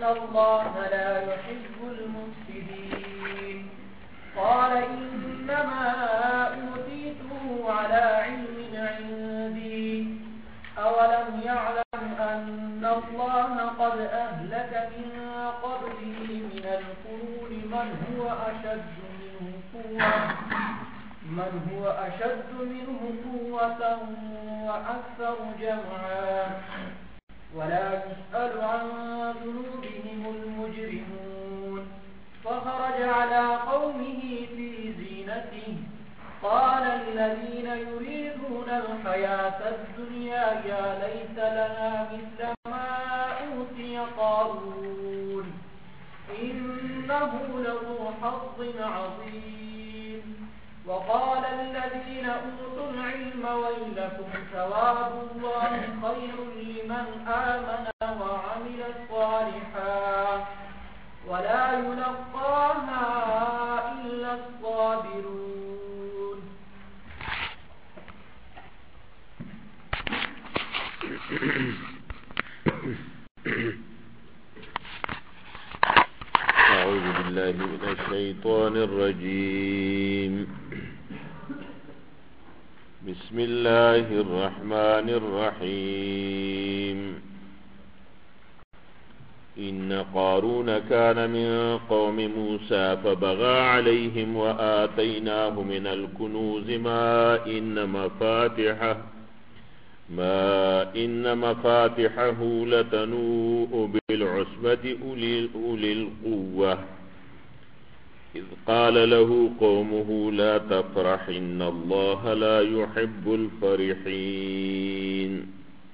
الله لا يحب المفسدين قال إنما أوتيته على علم عندي أولم يعلم أن الله قد أهلك من قبله من القرون من هو أشد منه قوة وأكثر جمعا ولا يسأل عن ذنوبهم المجرمون فخرج على قومه في زينته قال الذين يريدون الحياة الدنيا يا ليت لنا مثل ما أوتي قارون إنه لذو حظ عظيم وقال الذين أوتوا العلم ويلكم ثواب الله خير لمن آمن وعمل صالحا ولا يلقاها إلا الصابرون. أعوذ بالله من الشيطان الرجيم. بسم الله الرحمن الرحيم. إن قارون كان من قوم موسى فبغى عليهم وآتيناه من الكنوز ما إن مفاتحه لتنوء بالعصبة أولي القوة إذ قال له قومه لا تفرح إن الله لا يحب الفرحين.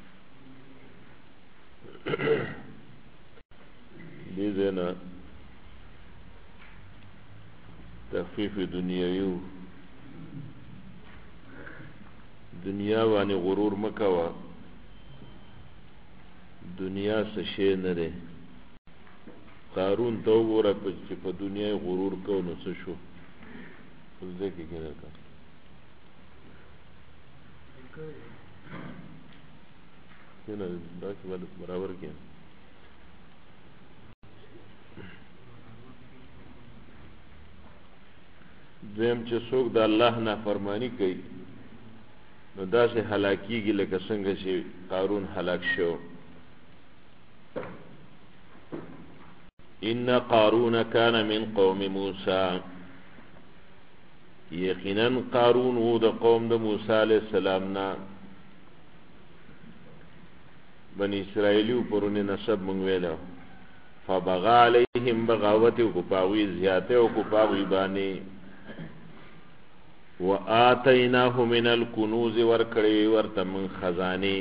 بذنا تخفيف دنیاوی دنیا وانی غرور مکوا دنیا سشی نده قارون تو گورا چې په دنیا غرور کو نو څه شو ځکه کې نه کا کنه دا چې ولې برابر کې زم چې څوک د الله نافرمانی کوي نو داسې هلاکیږي لکه څنګه چې قارون هلاک شو. ان قارون كان من قوم موسى یقینا قارون و د قوم د موسی علیہ السلام نا بنی اسرائیلیو پرونه نسب مونږ ویلو فبغى عليهم بغاوت او پاوی زیاته او پاوی باندې وآتيناه من الكنوز ورکړی ورته من خزانه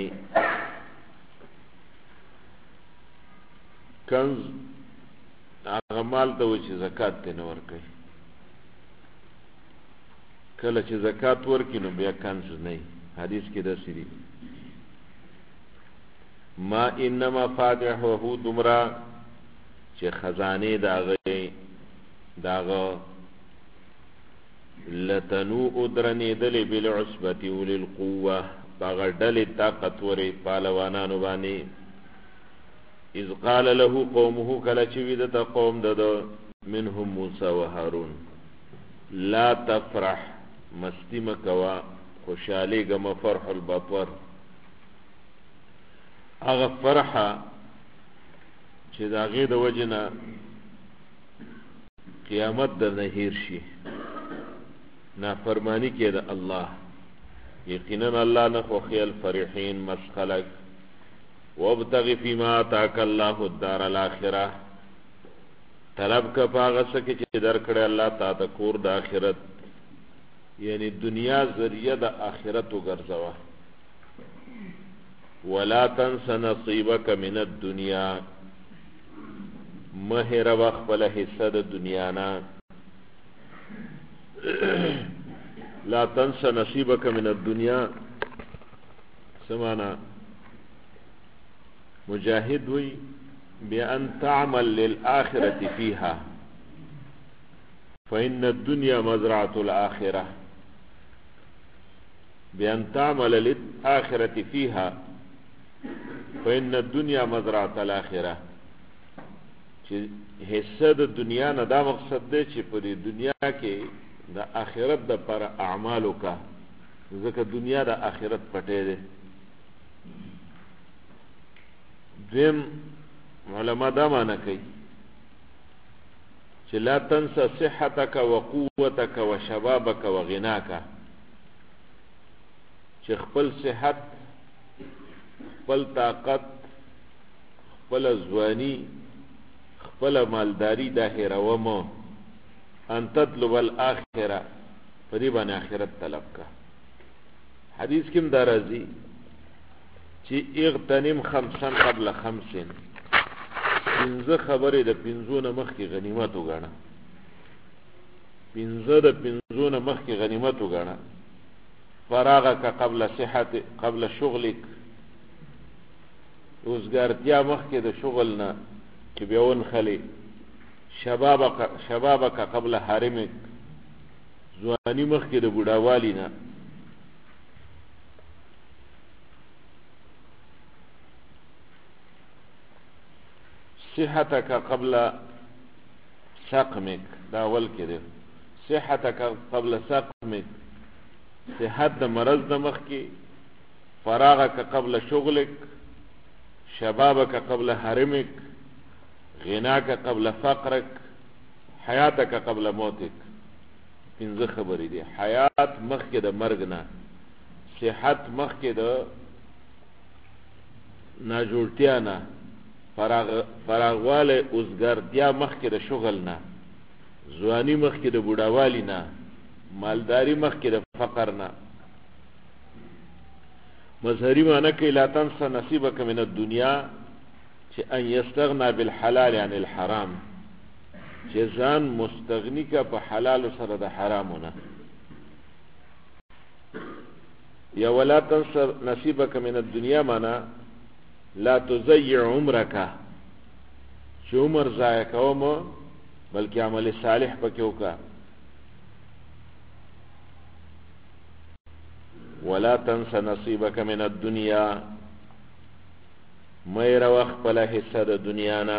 کنز هغه مال ته و چې زکات ته نه ورکوي کله چې زکات ورکړي نو بیا کنز نه حدیث کې داسې دي ما انما فاتحه دمرا چې خزانه داغه لتنوء درنیدل بالعصبة اولی القوة باغر ډلې طاقتورې پهلوانانو باندې اذ قال له قومه کله چې وی دته قوم دده منهم موسی و هارون لا تفرح مستی مکوا خوشحالی گم فرح البطر هغه فرحه چې د هغې د وجې نه قیامت در نه هیر شي نافرمانی کې د الله یقینا الله نه خوښي الفرحین مسخلق وابتغ فيما آتاك الله الدار الاخره طلب کا پاغه سکه چې درکړه الله تا ته کور د آخرت یعنی دنیا ذریعہ د آخرت وګرځوا ولا تنس نصيبك من الدنيا مهر وخپل حصہ د دنیا نه لا تنس نصيبك من الدنيا سمانا مجاهد وی بأن تعمل للآخرة فيها فإن الدنيا مزرعة الآخرة بأن تعمل للآخرة فيها فإن الدنيا مزرعة الآخرة چې حصہ د دنیا نه دا مقصد دی چې په دې دنیا کې د آخرت د پر اعمالو کا ځکه دنیا د آخرت پټې ده. دویم علما دا معنی کوي چې لا تنسى صحتك وقوتك وشبابك وغناك، چې خپل صحت، خپل طاقت، خپل ځواني، خپل مالداری دا هیروم ان تطلب الاخره، په دې باندې آخرت طلب کا. حدیث کې دا راځي چې اغتنم خمسا قبل خمسین، پنځه خبرې د پنځو نه مخکې غنیمت وګڼه، پنځه د پنځو نه مخکې غنیمت وګڼه. فراغک قبل صحت قبل شغلک، روزګارتیا مخکې د شغل نه چې بیا ونخلې. شبابک قبل حرمک، ځواني مخکې د بوډاوالي نه. صحتک قبل سقمک، دا اول کې دی. صحتک قبل سقمک، صحت د مرض د مخکې. فراغک قبل شغلک، شبابک قبل حرمک، غناک قبل فقرک، حیاتک قبل موتک. پنځه خبرې دي. حیات مخکې د مرګ نه، صحت مخکې د ناجوړتیا نه، فراغواله اوزګارتیا مخکې د شغل نه، ځواني مخکې د بوډاوالي نه، مالداری مخکې د فقر نه. مظهری معنی کوي لا تنسى نصیبک من الدنیا، چې ان یستغنا بالحلال عن الحرام، چې ځان مستغنی کا په حلال سره د حرامونه. یا ولا تنسى نصیبک من الدنیا معنی لا تضيع عمرك، چې عمر ضایع کوم بلکې عمل صالح پکې وکړه. ولا تنسى نصيبك من الدنيا، مېر وخت په حصہ د دنیا نه.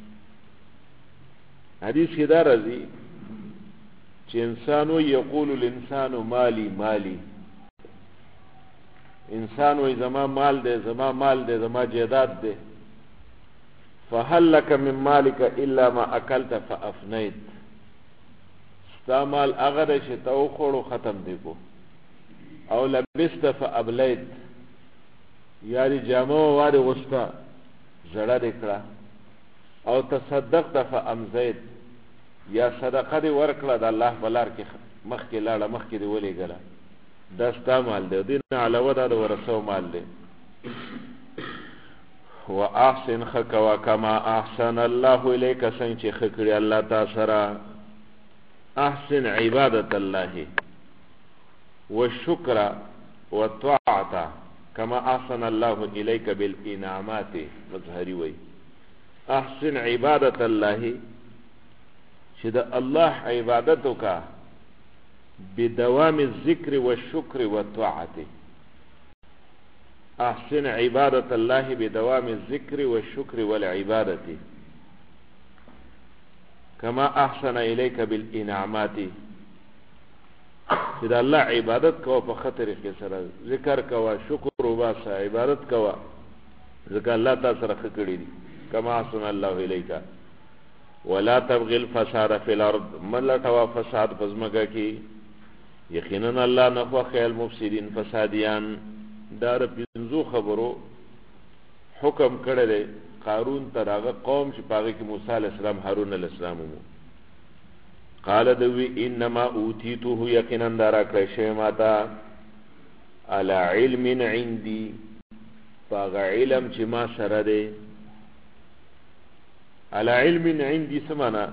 حدیث کې دا راځي چې انسان یقول الانسان مالی مالی، انسان وی زما مال دے، زما مال دے، زما جیداد دے. فهل لك من مالك الا ما اكلت فافنيت، ستا مال هغه دی چې ته وخوړو ختم دی کو. او لبست فابليت، یعنی جامه واري غستا زړه دې کړه. او تصدقت فامزيت، یا صدقه دې ورکړه د الله بلار کې مخکې لاړه، مخکې دې ولېږله. دا ستا مال دی، دین علاوه دا د ورثو مال دی. واحسن خکوا کما احسن الله الیک، څنګه چې ښه کړي الله تا سره. احسن عبادت الله والشکر والطاعة كما احسن الله الیک بالانعامات. مظهری وی احسن عبادت الله، چې د الله عبادت وکړه بدوام الذکر والشکر والطاعة. احسن عبادت الله بدوام الذکر والشکر والعبادة كما احسن الیک بالانعامات، چې د الله عبادت کوه په خطر کې سره، ذکر کوه، شکر وباسه، عبادت کوه، ځکه الله تا سره ښه کړي دي. كما احسن الله الیک. ولا تبغي الفساد في الارض، من لټوه فساد په ځمکه کې، یقینا الله نه خوښي المفسدين فسادیان. دا د پنځو خبرو حکم کړی دی قارون ته، هغه قوم چې په هغې کې موسی علیه السلام، هارون علیه السلام ومو. قال دوی انما اوتیته، یقینا دا راکړی شوی ما ته، على علم عندي، په هغه علم چې ما سره دی. على علم عندي څه معنا؟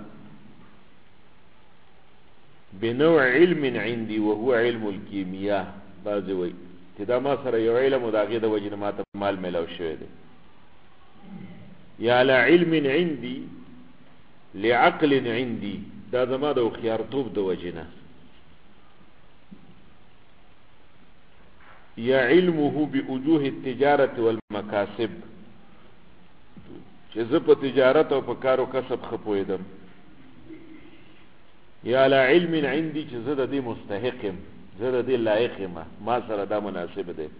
بنوع علم عندي وهو علم الكيمياء. بعضې وایي چې دا ما سره یو علم و د هغې د وجې نه ما ته مال میلاو شوی دی. یا على علم عندي لعقل عندي، دا زما د هوښیارتوب د وجې نه. یا علمه بوجوه التجارة والمکاسب، چې چې زه په تجارت او په کار او کسب ښه پوهېدم، یا علی علم عندي چې زه د دې مستحق یم، زه د دې لایق یم، ما سره دا مناسب دی.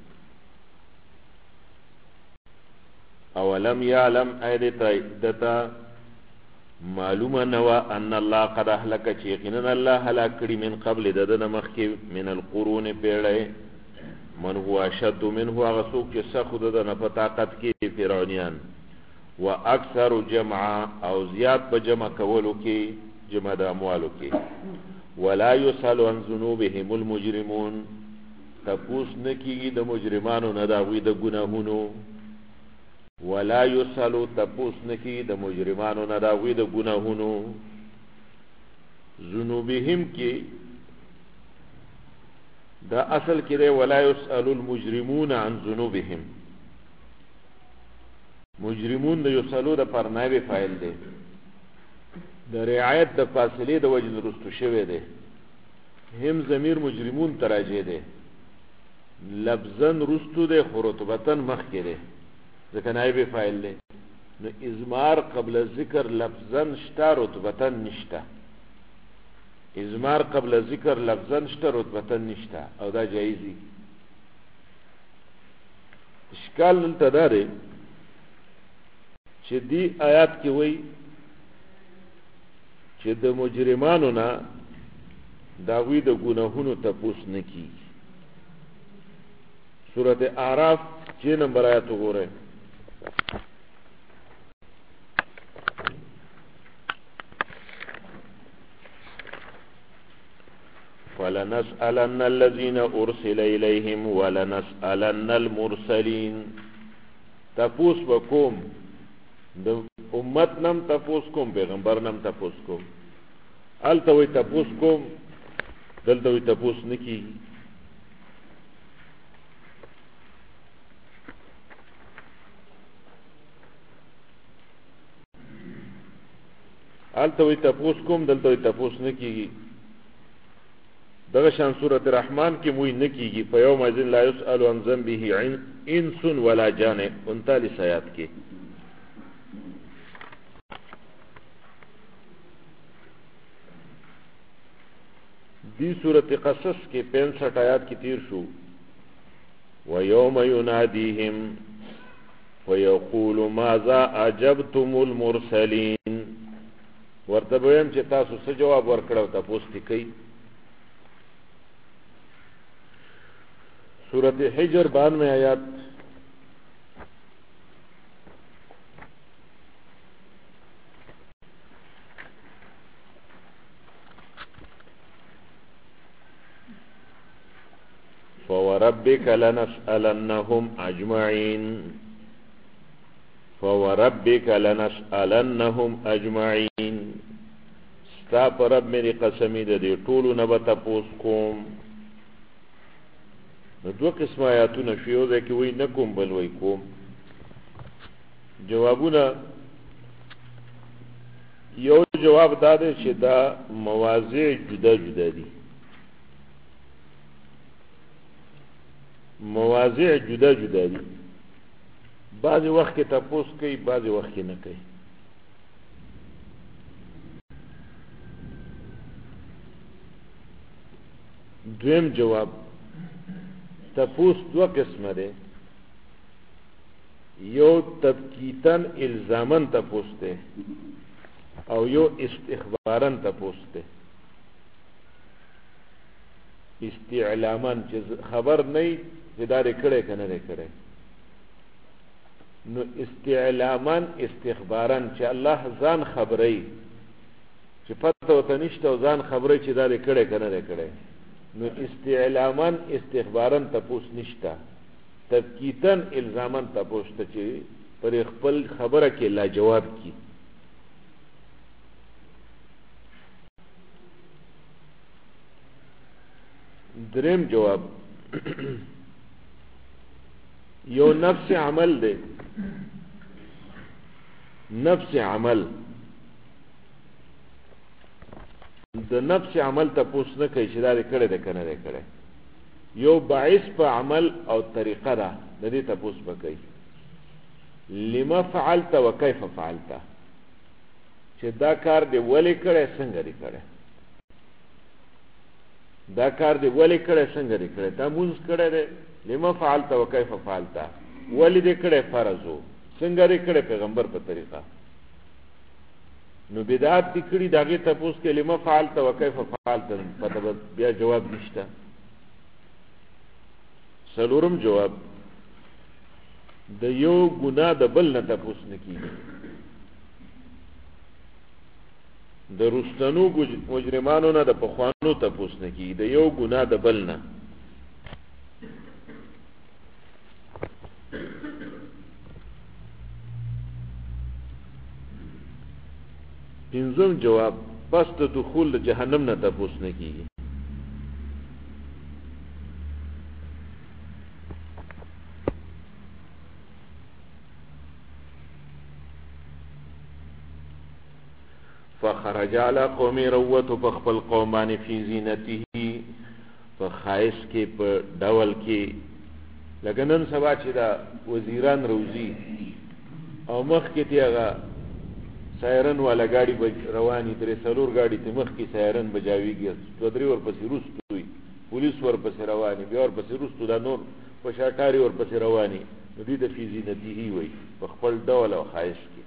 اولم یعلم ایدتا معلومه نوا ان الله قد اهلك چې یقینا الله هلاک کړي من قبل ددن مخکې من القرون پیړۍ من هو اشد منه هغه څوک چې سخت ددن په طاقت کې فرعونیان و اکثر جمع او زیات په جمع کولو کې جمع د اموالو کې ولا يسأل عن ذنوبهم المجرمون تپوس نکیږي د مجرمانو نه د هغوی د ګناهونو ولا يسأل تپوس نکیږي د مجرمانو نه د هغوی د ګناهونو ذنوبهم کې دا اصل کې دی ولا يسأل المجرمون عن ذنوبهم مجرمون د یسألو د پر نائب فاعل دی د رعایت د فاصلې د وجه رستو شوی دی هم ضمیر مجرمون تراجع دی لفظن رستو دی خو رتبتن مخکې دی ځکه نائب فاعل دی نو ازمار قبل ذکر لفظن شته رتبتن نشته ازمار قبل ذکر لفظن شته رتبتن نشته او دا جایزي اشکال دلته دا دی چې دی آیات کې وایي چې د مجرمانو نه د هغوی د ګناهونو تپوس نه کیږي. سورة اعراف 6 نمبر آیات وګورئ. فلنسألن الذين أرسل إليهم ولنسألن المرسلين تپوس بکوم د امت نم تپوس کوم پیغمبر نم تپوس کوم الته وی تپوس کوم دلته وی تپوس نکی الته وی تپوس کوم دلته وی تپوس نکی دغه شان سورۃ الرحمن کې موي نکیږي فیوم اذن لا يسأل عن ذنبه انس ولا جان 39 آیات کې دی سورۃ قصص کې 65 آیات کې تیر شو وَيَوْمَ يُنَادِيهِمْ وَيَقُولُ مَاذَا أَجَبْتُمُ الْمُرْسَلِينَ ورته ویم چې تاسو څه جواب ورکړو تاسو کوي سورۃ حجر 92 آیات فوربك لنسألنهم أجمعين فوربك لنسألنهم أجمعين ستا پر رب میری قسمی ده دی طولو نبا تپوس کوم دو قسم آیاتونه شیو ده که وی نکوم بل وی کوم جوابونه یو جواب داده چې دا مواضع جدا جدا دی مواضع جدا جدا دي بعضی وخت کې تپوس کوي بعضی وخت کې نه کوي دویم جواب تپوس دو قسمه ده یو تبکیتن الزامن تپوس ده او یو استخبارن تپوس ده استعلامن چې خبر نه ادارې کړي کنه نه کړي نو استعلامن استخبارن چې الله ځان خبري چې پته وته نشته ځان خبري چې ادارې کړي کنه نه کړي نو استعلامن استخبارن تپوس نشته تبکیتن الزامن تپوس ته چې پر خپل خبره کې لا جواب کی دریم جواب یو نفس عمل دے نفس عمل د نفس عمل تپوس نه کوي چې دا کړه ده کنه ده کړه یو باعث په عمل او طریقه ده د دې تپوس وکړي لما فعلت وكيف فعلت، چې دا کار دی ولې کړی څنګه دی کړی، دا کار دی ولې کړی څنګه دی کړی، تا مونځ کړی دی لما فعلت وكيف فعلت، ولې دی کړی فرض و څنګه دی کړی پیغمبر په طریقه. نو بدعت دی کړي د هغې تپوس کې لما فعلت وكيف فعلت، پته بیا جواب نشته. څلورم جواب د یو ګناه د بل نه تپوس نه کېږي. د رستنو مجرمانو نه د پخوانو تپوس نه کېږي، د یو ګناه د بل نه. پنځم جواب پس د دخول د جهنم نه تپوس نه کېږي. فخرج على قوم روت فخپل قومان فی زینته فخائس کې په ډول کې لکه نن سبا چې دا وزیران روزي او مخ کې تیغه سایرن والا گاڑی روانی درې څلور گاڑی ته مخ کې سایرن بجاویږي، دوه درې ورپسې وروسته وي، پولیس ورپسې رواني، بیا ورپسې وروسته دا نور په شاټاري ورپسې رواني. نو دوی د فی زینته وایي په خپل ډول او خائس کې.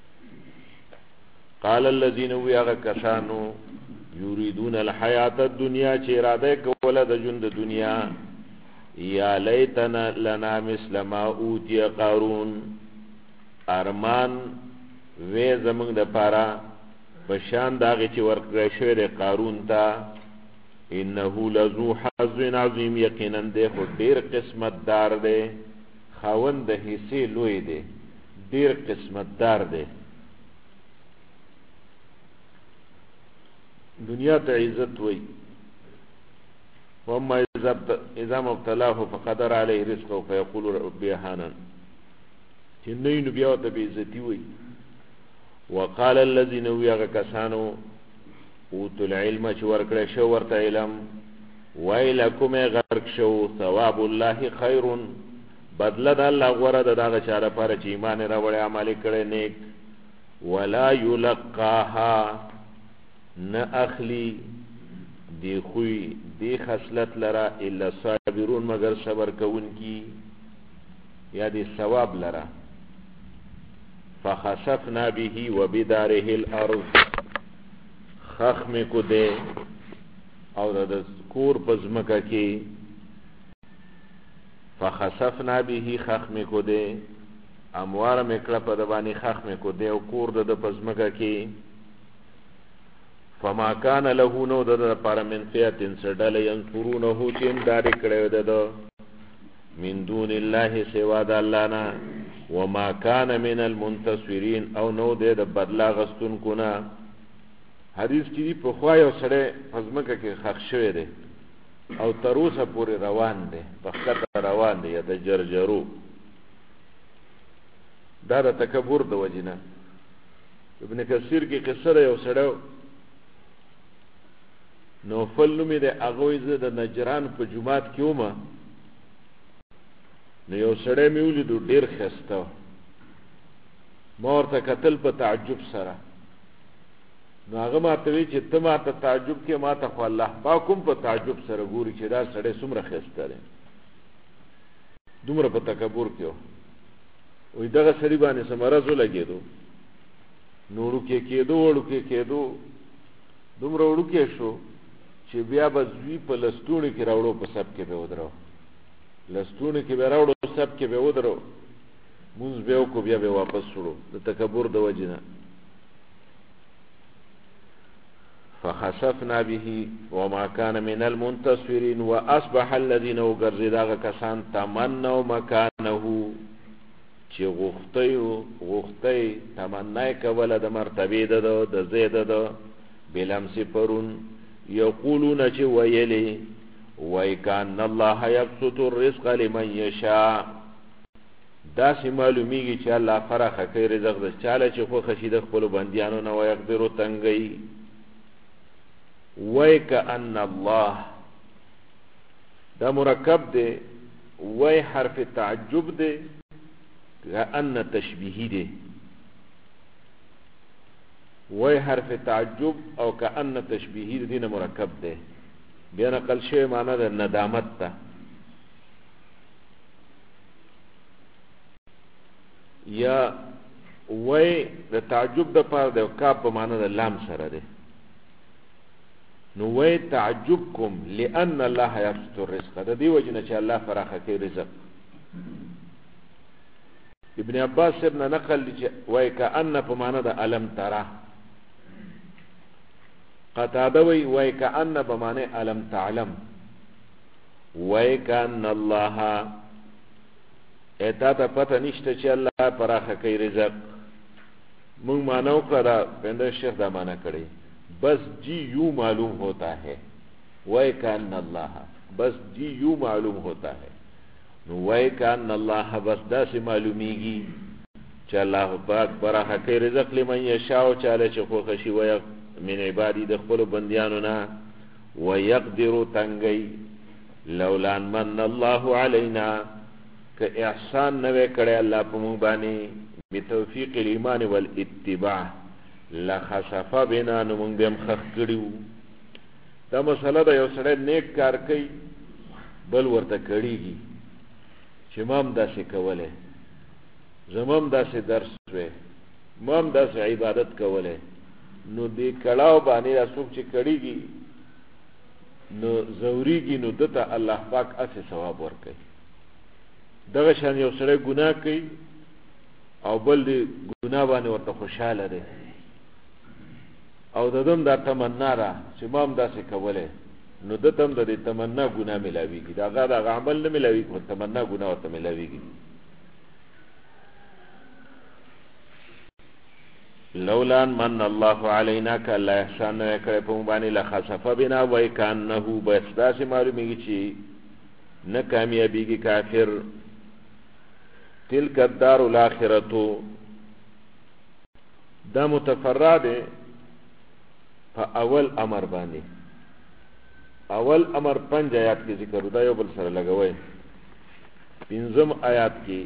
قال الذين ويغ کسانو یریدون الحیات الدنیا چې اراده کوله د ژوند د دنیا، یا لیتنا لنا مثل ما اوتی قارون، ارمان وی زمونږ د پاره بشان داغه چې ورکړی شوی د قارون ته، انه لذو حظ عظیم، یقینا دی خو ډیر قسمت دار دی، خاوند د حصې لوی دی، ډیر قسمت دار دی. دنیا ته عزت وي. وما اذا مبتلاه فقدر عليه رزقه فيقول ربي اهانن، چې نو بیا ته به عزتي وي. وقال الذين ويغ کسانو اوتوا العلم چې ورکړی شو ورته علم، ویلکم غرق شو، ثواب الله خیر، بدله د الله غوره د دغه چا لپاره چې ایمان راوړی عمل کړی نیک، ولا یلقاها نه اخلی دی خوی دی خصلت لرا الا صابرون مگر صبر کون کی، یا دی ثواب لرا. فخسفنا به وبداره الارض، خخم کو دے او د کور پزمکه کی، فخسفنا به خخم کو دے اموار مکړه په دبانی خخم کو دے او کور د پزمکه کی. فما کان له نو د لپاره من فئه سډل ينصرونه چې امداد کړی د من دون الله سوا د الله نه، وما کان من المنتصرین او نو د بدلا غستون کو نه. حدیث کې په خوا یو سړی پزمکه کې خښ شوی دی او تر اوسه پورې روان دی، په خطر روان دی، یا د جرجرو. دا د تکبر د وجنه. ابن کثیر کې قصه یو سړی نوفل نومې د هغوی زه د نجران په جومات کې ومه، نو یو سړی مې ولیدو ډېر ښایسته، ما ورته کتل په تعجب سره. نو هغه ماته وی چې ته ماته تعجب کې، ماته خو الله پاک هم په تعجب سره ګوري چې دا سړی څومره ښایسته دی، دومره په تکبر کې و. وایي دغه سړي باندې څه مرض ولګېدو، نو وړوکی کېدو دومره وړوکی شو چې بیا به زوی په لستوڼي کې راوړو، په سب کې به ودرو، لستوڼي کې به راوړو، سب کې به ودرو، مونځ به وکړو، بیا به واپس شوړو د تکبر د وجې نه. فخسفنا به وما كان من المنتصرين واصبح الذين وغرزد هغه کسان تمنوا مکانه چې غوښتي تمنای کوله د مرتبې د زید د بلمس پرون، یقولون چې ویلي وای کان الله یبسط الرزق لمن یشاء، داسې معلومیږي چې الله فراخه کوي رزق د چاله چې خوښه شي د خپلو بندیانو نه، ویقدرو تنګوي. وای کأن الله دا مرکب دی، وای حرف تعجب دی، کأن تشبیهی دی وی حرف تعجب او کأن تشبیهی دین مرکب دی بیا نقل شوی معنی د ندامت تا یا وی د تعجب د پاره د کاف په معنی د لام سره دی نو وی تعجبکم لأن الله یبسط الرزق د دې وجه نه چې الله فراخه کوي رزق ابن عباس ابن نقل وی کأن په معنی د الم ترى قتاده وی کأن په معنی الم تعلم وی کأن الله اتا ته پته نشته چې الله فراخه کوي رزق مونږ مانو کړه پنده شیخ دا معنا کړی بس جی یوں معلوم ہوتا ہے وی کأن اللہ بس جی یوں معلوم ہوتا ہے وی کأن اللہ بس دا سے معلومیگی چا اللہ پاک براخه کوي رزق لمن یشاء چاله چې خوښ شي و من عبادی د خپل بندیانو نه ويقدر تنگي لولا من الله علينا که احسان نوې کړی الله په موږ باندې بتوفیق الایمان والاتباع لخسف بنا نو موږ به هم خخ کړیو دا مسله ده یو سړی نیک کار کوي بل ورته کړیږي چې مام داسې کولی زمام داسې درس وی مام داسې عبادت کولی نو دې کړاو باندې دا څوک چې کړیږي نو زوریږي نو دته الله پاک اسې ثواب ورکوي دغه شان یو سړی ګناه کوي او بل دې ګناه باندې ورته خوشحاله دی او ددم دا تمنا را چې مام داسې کولی نو دته هم د دې تمنا ګناه ملاویږي د هغه دغه عمل نه ملاویږي خو تمنا ګناه ورته ملاویږي لولا من الله علينا كلا احسان وکړه په باندې لخسف بنا وای کانه بس داسې معلومیږي چې نه کامیابیږي کافر تلک الدار الاخرته دا متفرد په اول امر باندې اول امر 5 آیات کې ذکر دا یو بل سره لګوي 5 آیات کې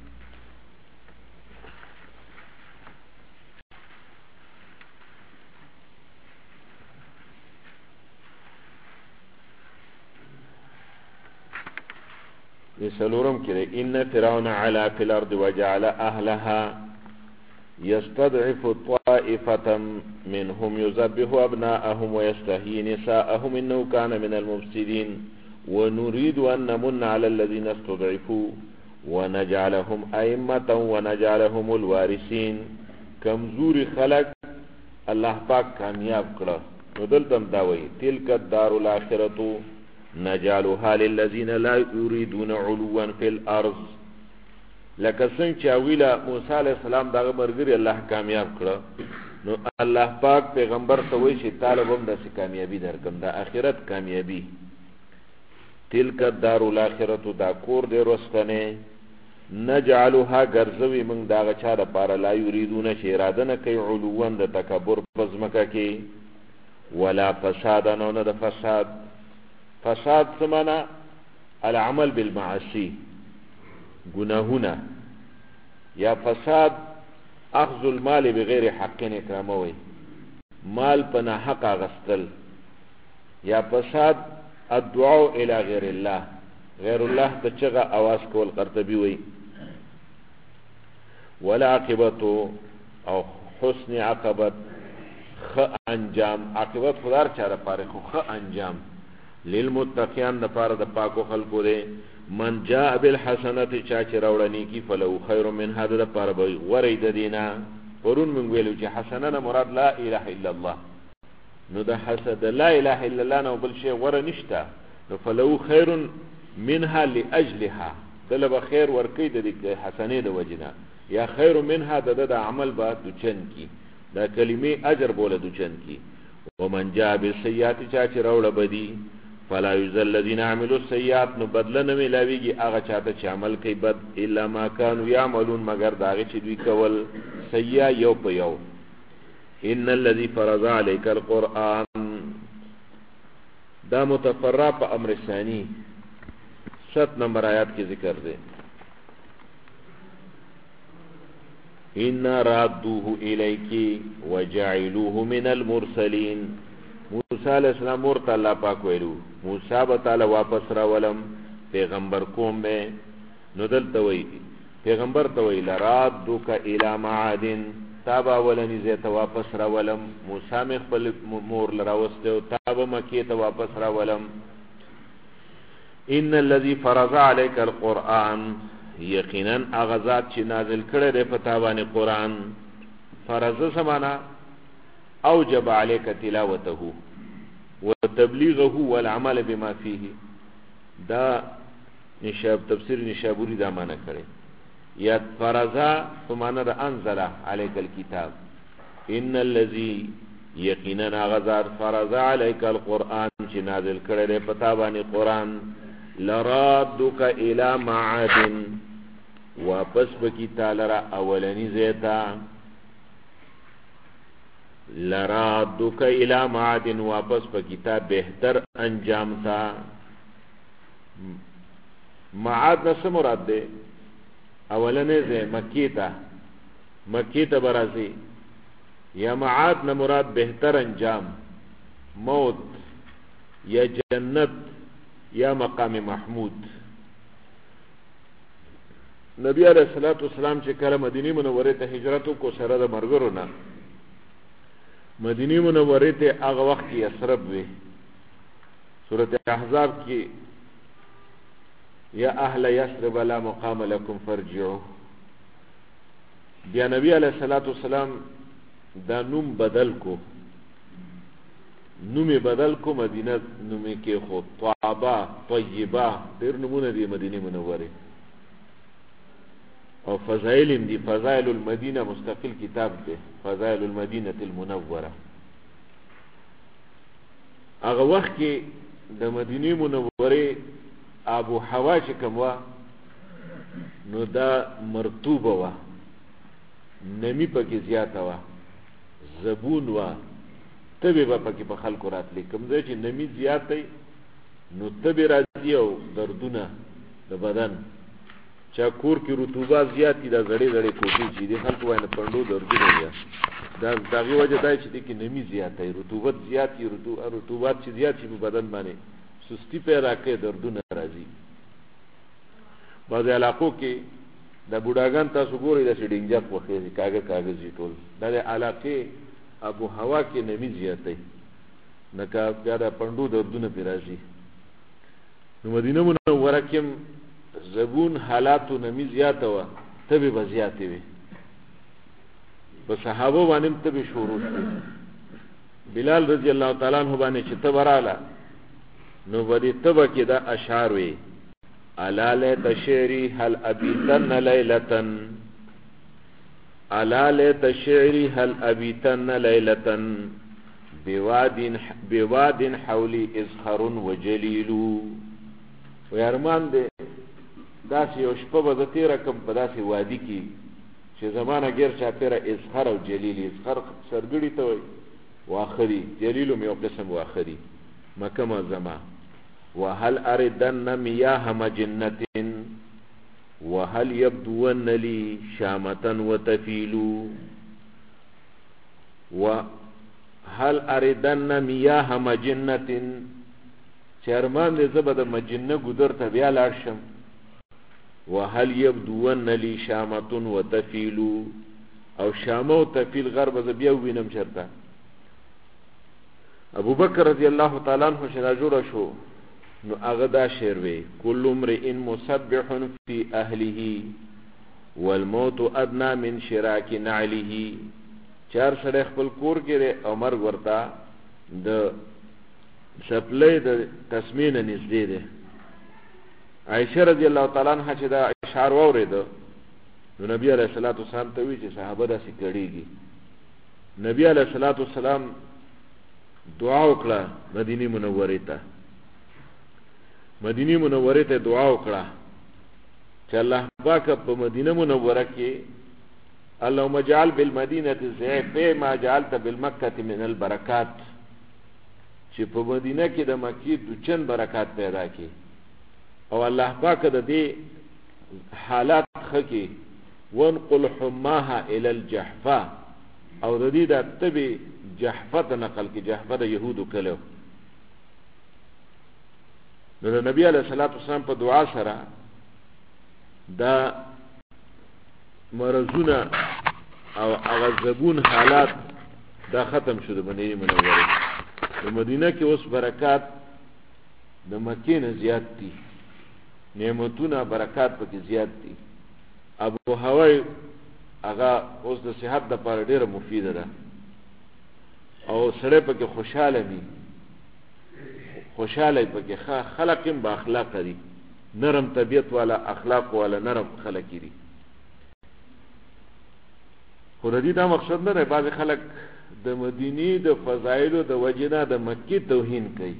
سلورم كده إن فرعون علا في الأرض وجعل أهلها يستضعف طائفة منهم يذبح أبناءهم ويستحيي نساءهم إنه كان من المفسدين ونريد أن نمن على الذين استضعفوا ونجعلهم أئمة ونجعلهم الوارثين كمزور خلق الله پاک کامیاب کړه نو دلته داوي تلك الدار الآخرة نجعلها للذين لا يريدون علوا في الارض لکه څنګه چې ویلا موسی علی السلام دغه مرګري الله کامیاب کړه نو الله پاک پیغمبر ته وایي چې طالبم د کامیابی درکم د اخرت کامیابی تلک الدار الاخرته دا کور دی رستنه نجعلها غرزوی من داغه چا د پاره لا یریدون چې اراده نه کوي علوا د تکبر پزمکه کې ولا فساد نه د فساد فساد سمانا العمل بالمعاصي گناهونه یا فساد اخذ المال بغیر حق اکراموي مال پنا حق غستل یا فساد الدعاء الى غیر الله غیر الله ته چغه आवाज کول قرطبي وي ولا عاقبت او حسن عاقبت خ انجام عاقبت خدار چاره پاره خو خ انجام للمتقین د پاره د پاکو خلقو دے من جاء بالحسنات چا چې راوړنی کی فلو خیر من هذا د پاره به ورید دینا ورون من ویلو چې حسنه نه مراد لا اله الا الله نو د حسد لا اله الا الله نو بل شی ور نشتا نو فلو خیر منها لاجلها دلب خیر ورکی د دې حسنه د وجنا یا خیر منها د عمل با دچن کی دا کلمې اجر بوله دچن کی ومن جاء بالسيئات چا چې راوړه بدی فلا يذل الذين عملوا السيئات نو بدل نه ملاویږي هغه چاته چې عمل کوي بد الا ما كانوا يعملون مگر داغه چې دوی کول سیئه یو په یو ان الذي فرض عليك القرآن دا متفرع په امر ثانی 7 نمبر آیات کې ذکر دی ان رادوه الیکی وجعلوه من المرسلین. موسی علیہ السلام ورته الله پاک ویلو موسی به تعالی واپس راولم پیغمبر کوم به. نو دلته وی پیغمبر ته وی لرادوک الی معاد، تابا ولنی زیته واپس راولم. موسی مې خپل مور لراوسته او تابا مکی ته واپس راولم. ان الذي فرض عليك القرآن، یقینا اغذات چې نازل کړی دی په تا باندې قرآن. فرض سمانا اوجب عليك تلاوته وتبلیغه والعمل بما فيه. دا تفسیر نشابوری دا معنی کړی. یا فرضا په معنی د انزل عليك الكتاب. ان الذي یقینا اغذات فرض عليك القرآن چې نازل کړی دی په تا باندې قرآن. لرادوک الى معاد، واپس بکی تعالی را اولنی زیتا. لرادوک الى معاد، واپس بکی تا بہتر انجام تا. معاد نس مراد دے اولنی زی مکی تا برازی. یا معاد نمراد بہتر انجام، موت یا جنت یا مقام محمود. نبی علیہ الصلوۃ والسلام چې کله مدینه منوره ته هجرت کو سره د مرګرو نه مدینه منوره ته هغه وخت کې یثرب وی. سورۃ احزاب کې یا اهل یثرب لا مقام لكم فارجعوا. بیا نبی علیہ الصلوۃ والسلام دا نوم بدل کو، نومی بدل کو مدینه نومی کې خو طابا طیبا ډیر نمونه دی مدینه منوره. او فضائل دی فضائل المدینه مستقل کتاب دی فضائل المدینه المنوره. هغه وخت کې د مدینه منوره ابو حوا چې کوم وا نو دا مرطوبه وا، نمی پکې زیاته وا، زبون وا، تبی با پاکی پا خلکو راتلی. کم ده چه نمی زیاد تی نو تبی راځي او دردونه د بدن. چا کور کې رطوبات زیاد تی دا زړې زړې کوټې چې دی خلکو باندې پندو دردونه یا دا داغی وجه دای چې دی که نمی زیاد تی رطوبت زیاد تی رطوبات چې زیاد شي په بدن باندې سستی پیدا کوي دردونه راځي. بعضې علاقو کې د بوډاګان تاسو ګورئ داسې ډینجک وخېږي کاغذي ټول دا د علاقې ابو هوا کې نمی زیاتی نکا بیا دا پندو دردونه پی راشي. نو مدینه منوره کې زبون حالاتو نمی زیاته و تبی بزیاتی وی په صحابه باندې تبی شروع شي. بلال رضی الله تعالی عنہ باندې چې تبراله نو بدی تبه کې دا اشعار وی الا لیت شعری هل ابیتن لیلتن الا لیت شعری هل ابیتن لیلتن بواد حولی ازخر وجلیل. و ارمان دے داسی یو شپه به زه تیره کم په داسې وادي کې چې زمانه ګیر چاپیره ازخر او جلیل. ازخر سرګړي ته وایي واخري، جلیل هم یو قسم واخري مکه معظمه. وهل اردن میاه مجنة وهل يبدون لي شامة وتفيل. وهل اردن میاه مجنة، چرمان دې زبد مجنه ګدر ته بیا لاړ شم. وهل يبدون لي شامة وتفيل، او شامه او تفیل غرب ز بیا وینم چرته. ابو بکر رضی الله تعالی عنہ شنا جوړ شو نو هغه دا شعر وی کل امرئ مسبح فی اهله والموت ادنى من شراک نعله. چار سړی خپل کور کې او مرګ ورته د سپلې د تسمینه نږدې ده. عائشہ رضی الله تعالی عنها چې دا اشعار واورید نو نبی علیہ الصلوۃ والسلام ته وی چې صحابه داسې کړيږي. نبی علیہ الصلوۃ والسلام دعا وکړه مدینه منوره ته، مدینه منوره ته دعا وکړه چې الله پاک په مدینه منوره کې اللهم اجعل بالمدینه ضعف ما جعلت بالمکه من البرکات، چې په مدینه کې د مکی دوچن برکات پیدا کړي او الله پاک د دې حالات خکې وانقل حماها الى الجحفه او د دې د تبي جحفه نقل کی جحفه د يهودو کلو نو نبی علیہ الصلوۃ والسلام په دعا سره دا مرزونه او غضبون حالات دا ختم شو د مدینه منوره د مدینه کې اوس برکات د مکې نه زیات دي نعمتونه برکات پکې زیات دي ابو هوای هغه اوس د صحت لپاره ډیره مفیده ده او سره پکې خوشاله دي خوشاله پکې خلق با اخلاق دي نرم طبیعت والا اخلاق والا نرم خلق دي خو د دې دا مقصد نه دی بعض خلک د مدینه د فضایل او د وجنه د مکی توهین کوي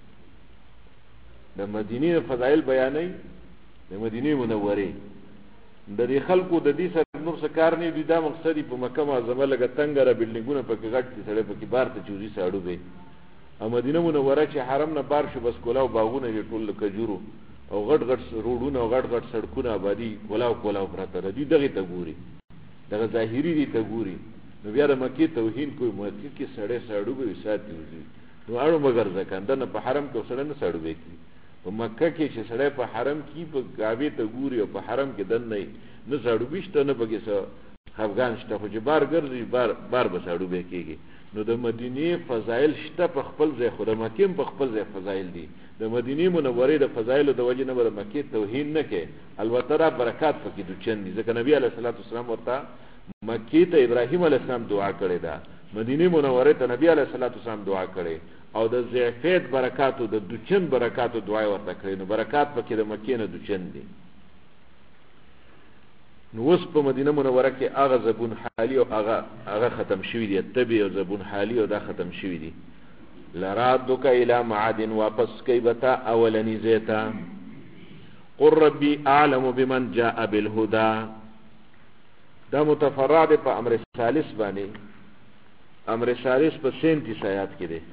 د مدینه فضایل بیانې د مدینه منوره د دې خلکو د دې سره نور څه کار نه دی دا مقصد په مکه معظمه لګ تنګره بلډینګونه پکې غټ دي سره پکې بار ته چوزي ساړو به او مدینه منوره چې حرم نه بار شو بس کولاو باغونه ټول کجورو او غټ غټ روډونه او غټ غټ سړکونه آبادی کولاو پراته دي دغه ته ګوري دغه ظاهری دي ته ګوري نو بیا د مکی توهین کوئی مکی کې سړې ساړو به ساتي وي نو اړو مگر ځکه نه په حرم کې سړې نه ساړو به کی په مکه کې چې سړې په حرم کې په کعبه ته ګوري او په حرم کې دن نه ساړو بيشته نه بګي سو افغان شته خو چې بار ګرځي بار به ساړو به کیږي نو د مدینه فضایل شته په خپل ځای خو د مکه په خپل ځای فضایل دي د مدینه منوره د فضایل د وجه نه بر مکه توهین نه کې البته را برکات پکې د چن دي ځکه نبی علیه الصلاۃ والسلام ورته مکی ته ابراهیم علیه السلام دعا کړې ده مدینه منوره ته نبی علیه الصلاۃ والسلام دعا کړې او د ضعفیت برکاتو د دوچن برکاتو دعا ورته کړې نو برکات پکې د مکه نه دوچن دي نو اوس په مدینه منوره کې هغه زبون حالی او هغه ختم شوی دی تبي او زبون حالی او دا ختم شوی دی لرادک الی معاد واپس کیبتا اولنی زیتا قر ربی اعلم بمن جاء بالهدى دا متفرد په امر ثالث باندې امر ثالث په 37 آیات کې دی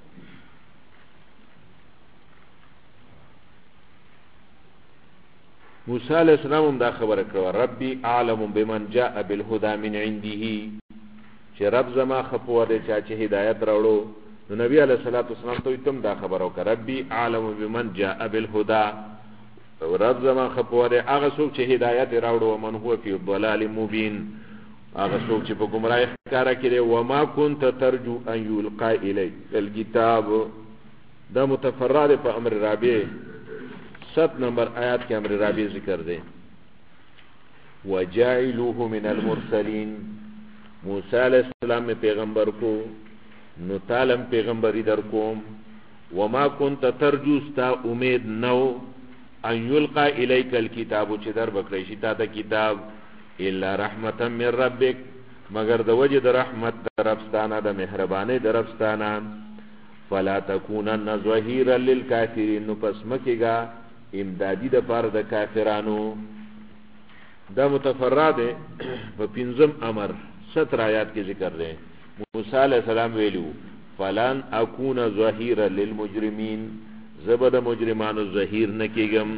موسی علیہ السلام دا خبره کړو ربي اعلم بمن جاء بالهدى من عنده چې رب زما خپو دې چې هدایت راوړو نو نبی علیہ الصلوۃ والسلام ته تم دا خبره وکړه ربي اعلم بمن جاء بالهدى رب زما خپو دې هغه څوک چې هدایت راوړو ومن هو فی ضلال مبین هغه څوک چې په گمراهی ښکارا کړي و ما كنت ترجو ان يلقى الیک الكتاب دا متفرد په امر رابع 7 نمبر آیات کې امر رابع ذکر دی وجاعلوه من المرسلین موسی علیہ السلام میں پیغمبر کو نو تعلم پیغمبری در کوم وما كنت ترجو استا امید نو ان یلقى الیک الكتاب چې در بکړی شي تا ته کتاب الا رحمتا من ربک مگر د وجه د رحمت درفستانه د مهرباني درفستانه فلا تکونن ظهیرا للکافرین نو پس مکیگا امدادی د پاره د کافرانو دا متفرد په پنځم امر 17 آیات کې ذکر دی موسی علیہ السلام ویلو فلن اكون ظهیرا للمجرمین زبد مجرمانو ظهیر نکیگم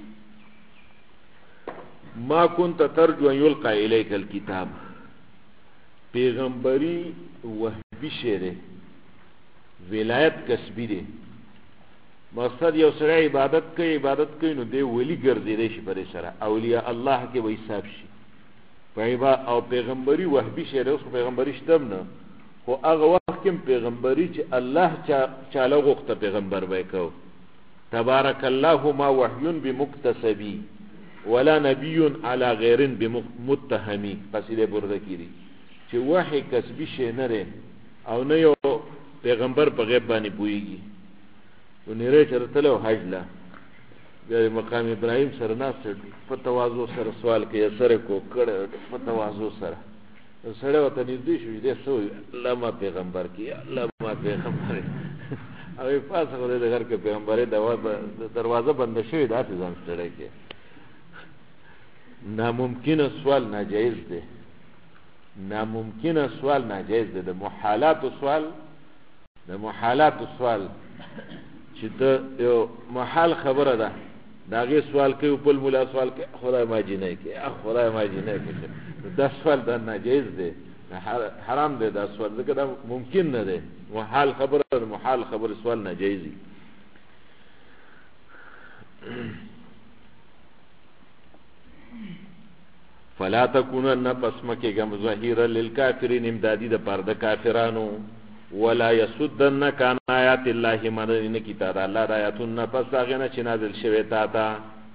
ما كنت ترجو ان يلقى اليك الكتاب پیغمبری وحبی شیره ولایت کسبی دی مقصد یو سره عبادت کوي نو دی ولی ګرځیدي شي پر سره اولیاء الله کې وې حساب شي پایبا او پیغمبري وحبی شیره اوس پیغمبري شتم نه خو هغه وخت کې پیغمبري چې الله چاله غوښته پیغمبر وایکو تبارک الله ما وحی بمکتسبی ولا نبی علی غیر بمتهمی قصیده برده کړي چې وحی کسبی شی نه لري او نه یو پیغمبر په غیب باندې پويږي ونیره چرتلو حج لا د مقام ابراهیم سره ناس په تواضع سره سوال کوي سره کو کړه په تواضع سره سره وته نږدې شو دې سو الله ما پیغمبر کی الله ما پیغمبر او پاسه غوډه د غر کې پیغمبري دروازه بند شوې ده ځان سره کې ناممکن سوال ناجایز دی ناممکن سوال ناجایز دی د محالات سوال چې د یو محال خبره ده دا غي سوال کوي په مولا سوال کوي خدای ما جنې کوي خدای ما جنې کوي دا سوال دا ناجیز دی حرام دی دا سوال ځکه دا ممکن نه دی محال خبره سوال ناجیز دی فلا تكونن پسمکه گم ظهیرا للکافرین امدادی د پرد کافرانو ولا يسدنك عن آيات الله من كتاب الله آياتنا فساغنا چې نازل شوی تا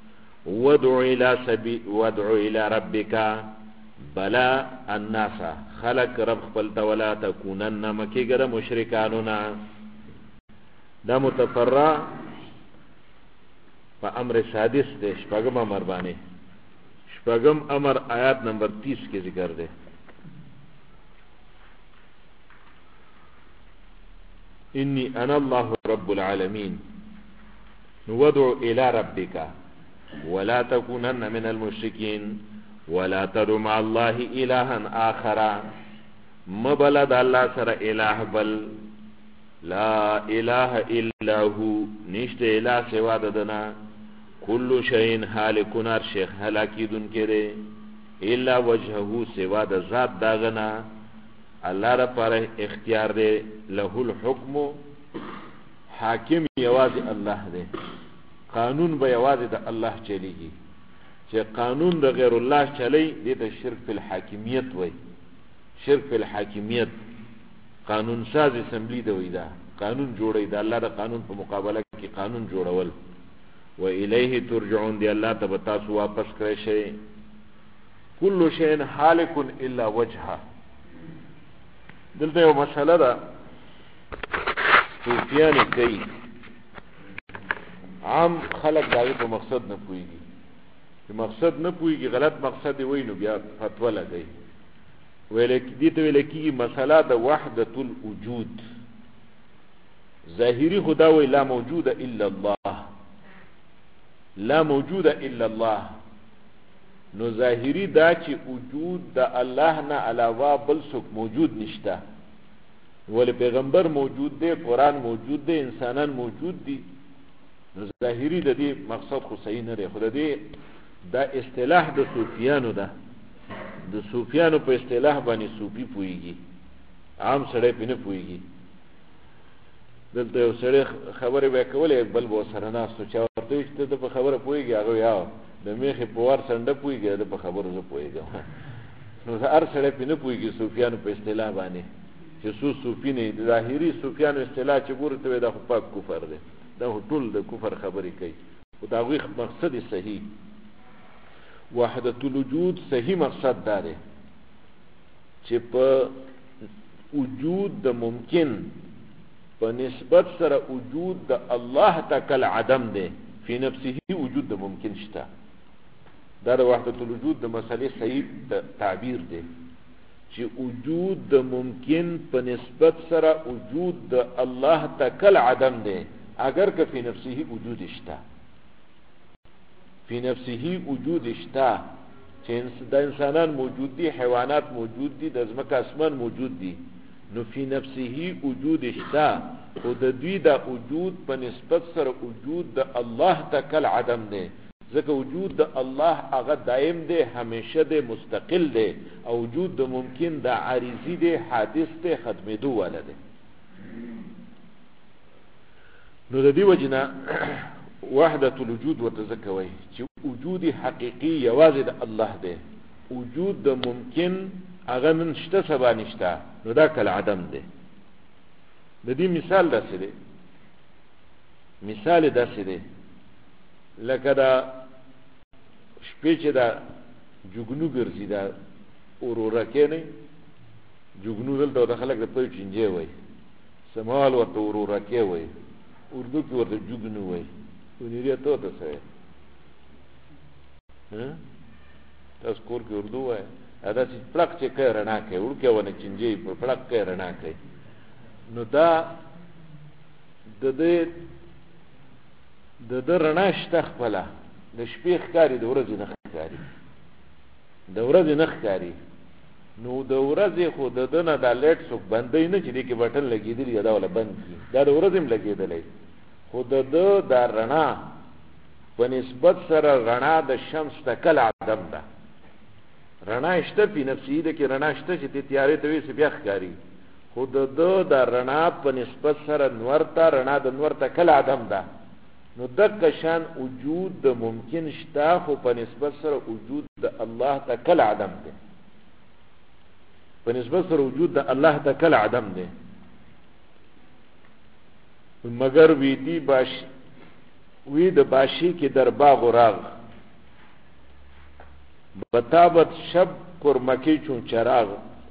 وادع الى ربك بلا الناس خلق رب خپل ولا تكونن مکیګر مشرکانونا دا متفرع په امر سادس ده شپږم امر باندې شپږم امر آیات نمبر 30 کې ذکر ده إني أنا الله رب العالمين وادع إلى ربك ولا تكونن من المشركين ولا تدع مع الله إلها آخر مبلد الله سر إله بل لا إله إلا هو نشت إله سوا ددنا كل شيء هالك نار شيخ هلاكيدن كده إلا وجهه سوا د ذات داغنا الله را پر اختیار دے له الحکم حاکم یوازې الله دے قانون به یوازې د الله چلیږي چې قانون د غیر الله چلی دې ته شرک فی الحاکمیت وای شرک فی الحاکمیت قانون ساز اسمبلی دی وای دا قانون جوړی دا الله د قانون په مقابله کې قانون جوړول و الیه ترجعون دی الله ته تاسو واپس کړئ شي کل شیء هالک الا وجهه دلته یو مسله ده صوفیان کوي عام خلق داغه په مقصد نه پوهیږي چې مقصد نه پوهیږي غلط مقصد وي نو بیا فتوا لګي ویل دي ته ویل کیږي مسله د وحدت الوجود ظاهری خدا وی لا موجود الا الله لا موجود الا الله نو ظاهری دا چې وجود د الله نه علاوه بل څوک موجود نشته ول پیغمبر موجود دی قران موجود دی انسانان موجود دي نو ظاهری د دې مقصد خو صحیح نه دی خو د دې دا اصطلاح د صوفیانو ده د صوفیانو په اصطلاح باندې صوفي پويږي عام سره پینې پويږي دلته یو سره خبره وکولې بل و سره نه سوچ ورته چې د خبره پويږي هغه یا د میخه په ور سنده پويږي د خبرو زه پويږم نو هر سره پینې پويږي صوفیانو په اصطلاح باندې چې صوفي نه ظاهري صوفیانو اصطلاح چې ګورته دا خو پاک کفر دی دا ټول د کفر خبرې کوي او دا غوښ مقصد صحیح وحدت الوجود صحیح مقصد دا دی چې په وجود د ممکن په نسبت سره وجود د الله تکل عدم دی فی نفسه وجود د ممکن شته دا د وحدت الوجود د مسلې صحیح تعبیر دی چې وجود د ممکن په نسبت سره وجود د الله تکل عدم دی اگر که فی نفسه وجود شته فی نفسه وجود شته چې د انسانان موجود دي حیوانات موجود دي د ځمکه اسمان موجود دي نو فی نفسه وجود شته او د دوی د وجود په نسبت سره وجود د الله تکل عدم دی ځکه وجود د الله هغه دائم دی همیشه دی مستقل دی او وجود د ممکن د عارضی دی حادث دی ختمېدو والا دی نو د دې وجنه وحدت الوجود وتذکوي چې وجود حقيقي یوازې د الله دی وجود د ممکن هغه نشته سبا نشته نو دا کل عدم دی د دې مثال داسې دی مثال داسې دی لکه دا شپې چې دا جوګنو ګرځي دا اورورا کې نه جوګنو دلته د خلک د پوي چنجي وای سمال ورته اورورا کې وای اردو کې ورته جوګنو وای ونیریه ته څه ها تاسو کور کې اردو وای ادا چې پلک چې کې رڼا کې ورکه ونه چنجي په پلک کې رڼا کې نو دا د رڼا شته خپل د شپې ښکاری د ورځې نه ښکاری د ورځې نه ښکاری نو د ورځې خو د دنه د لټ څوک بندې نه چې دې کې بټن لګېدلی دا ولا بند کی دا د ورځې هم لګېدلې خو د رڼا په نسبت سره رڼا د شمس ته کل عدم ده. رڼا شته په نفسي ده کې رڼا شته چې تیارې ته وي بیا ښکاري، خو د رڼا په نسبت سره نور ته رڼا د نور ته کل عدم ده. نو دغه شان وجود د ممکن شته خو په نسبت سره وجود د الله ته کل عدم ده. په نسبت سره وجود د الله ته کل عدم ده. مگر ویدی باش وی د باشی کې در باغ و راغ بتابت شب کرمکی چون چراغ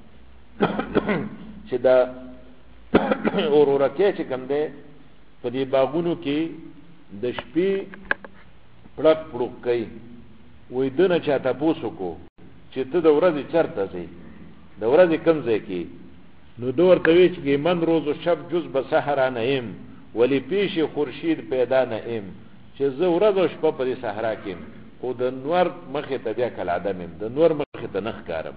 چې دا اورورکه چې کوم ده په دې باغونو کې د شپې پړک پړک کوي، وې دنه چاته پوسو کو چې ته د ورځې چرته ځې، د ورځې کوم ځای کې؟ نو دور ته وی چې من روز و شب جز به صحرا نیم ولی پیش خورشید پیدا نیم، چې زه ورځ او شپه په دې صحرا کې خو د نور مخې ته بیا کل عدم یم، د نور مخې ته نه ښکارم.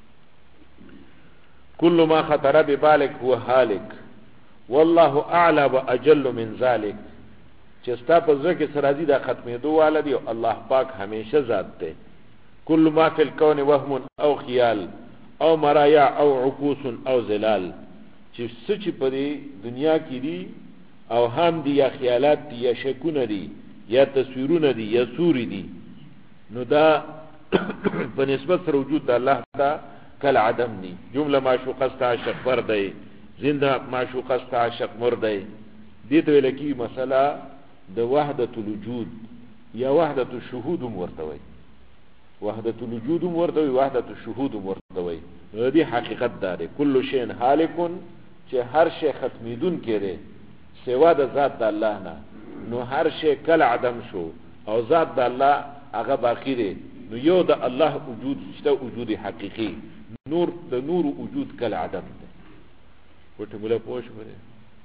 كل ما خطر ببالك هو هالك والله اعلى واجل من ذلك. چې ستا په زړه کې سرازي دا ختمېدو والا دی او الله پاک همیشه ذات دی. كل ما في الكون وهم او خيال او مرايا او عكوس او زلال. چې څه په دې دنیا کې دي او هم دي یا خیالات دي یا شکونه دي یا تصویرونه دي یا سوري دي، نو دا په نسبت سره وجود د الله ته کل عدم دی. جمله معشوق است عاشق بردی زنده معشوق است عاشق مردی. دې ته ویل کی مسله د وحدت الوجود یا وحدت الشهود ورته وي، وحدت الوجود ورته وي، وحدت الشهود ورته وي. دې حقیقت ده کل شی هالک، چې هر شی ختمیدون کړي سوا د ذات د الله نه، نو هر شی کل عدم شو او ذات د الله هغه باقی دی. نو یو د الله وجود شته، وجود حقیقي، نور د نور وجود کل عدم دی. وټه مولا پوښ وره